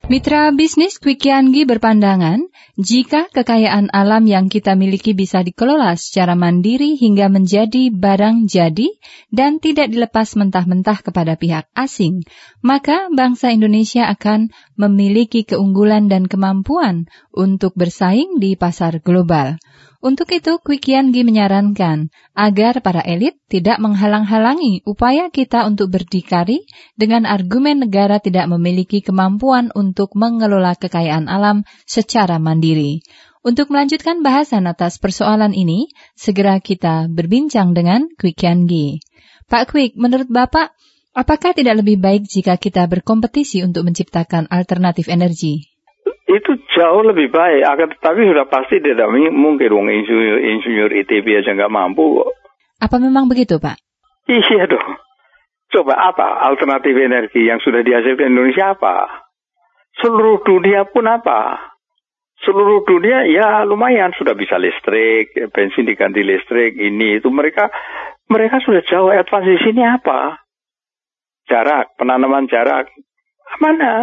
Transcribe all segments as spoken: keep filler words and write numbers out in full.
Mitra bisnis Quick Kiangi berpandangan, jika kekayaan alam yang kita miliki bisa dikelola secara mandiri hingga menjadi barang jadi dan tidak dilepas mentah-mentah kepada pihak asing, maka bangsa Indonesia akan memiliki keunggulan dan kemampuan untuk bersaing di pasar global. Untuk itu, Quick Kiangi menyarankan agar para elit tidak menghalang-halangi upaya kita untuk berdikari dengan argumen negara tidak memiliki kemampuan untuk mengelola kekayaan alam secara mandiri. Untuk melanjutkan bahasan atas persoalan ini, segera kita berbincang dengan Quick Kiangi. Pak Quick, menurut Bapak, apakah tidak lebih baik jika kita berkompetisi untuk menciptakan alternatif energi? Itu jauh lebih baik, akan tetapi sudah pasti tidak mungkin wong insinyur, insinyur I T B aja nggak mampu. Apa memang begitu, Pak? Iya dong. Coba apa alternatif energi yang sudah dihasilkan Indonesia apa? Seluruh dunia pun apa? Seluruh dunia ya lumayan sudah bisa listrik, bensin diganti listrik, ini itu mereka mereka sudah jauh advance di sini apa? Jarak, penanaman jarak mana?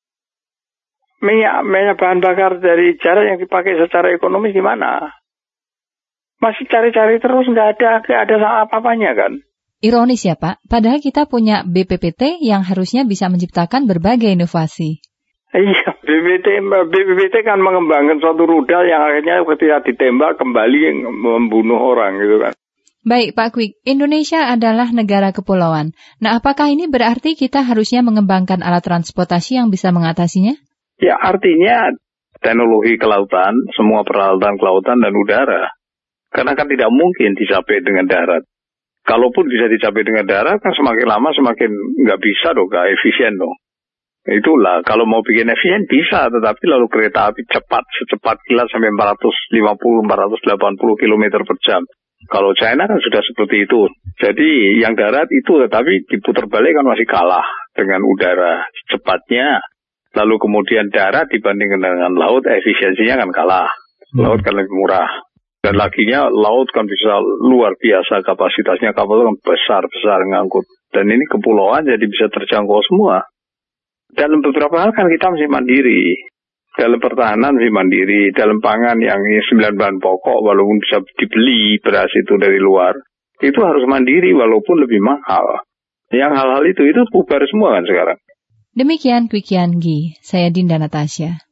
Minyak, minyak bahan bakar dari jarak yang dipakai secara ekonomis gimana? Masih cari-cari terus, nggak ada, nggak ada apa-apanya kan? Ironis ya Pak, padahal kita punya B P P T yang harusnya bisa menciptakan berbagai inovasi. Iya, B P P T, B P P T kan mengembangkan suatu rudal yang akhirnya ketika ditembak kembali membunuh orang gitu kan. Baik Pak Quick, Indonesia adalah negara kepulauan. Nah, apakah ini berarti kita harusnya mengembangkan alat transportasi yang bisa mengatasinya? Ya artinya teknologi kelautan, semua peralatan kelautan dan udara. Karena kan tidak mungkin dicapai dengan darat. Kalaupun bisa dicapai dengan darat kan semakin lama semakin nggak bisa dong, nggak efisien dong. Itulah kalau mau bikin efisien bisa, tetapi lalu kereta api cepat, secepat kilat sampai empat ratus lima puluh sampai empat ratus delapan puluh kilometer per jam. Kalau China kan sudah seperti itu. Jadi yang darat itu tetapi diputar balik kan masih kalah dengan udara cepatnya. Lalu kemudian darat dibandingkan dengan laut, efisiensinya kan kalah. Laut kan lebih murah. Dan laginya laut kan bisa luar biasa kapasitasnya. Kapal kan besar-besar ngangkut. Dan ini kepulauan jadi bisa terjangkau semua. Dalam beberapa hal kan kita masih mandiri. Dalam pertahanan masih mandiri. Dalam pangan yang sembilan bahan pokok walaupun bisa dibeli beras itu dari luar. Itu harus mandiri walaupun lebih mahal. Yang hal-hal itu, itu bubar semua kan sekarang. Demikian Quick Kiangi, saya Dinda Natasha.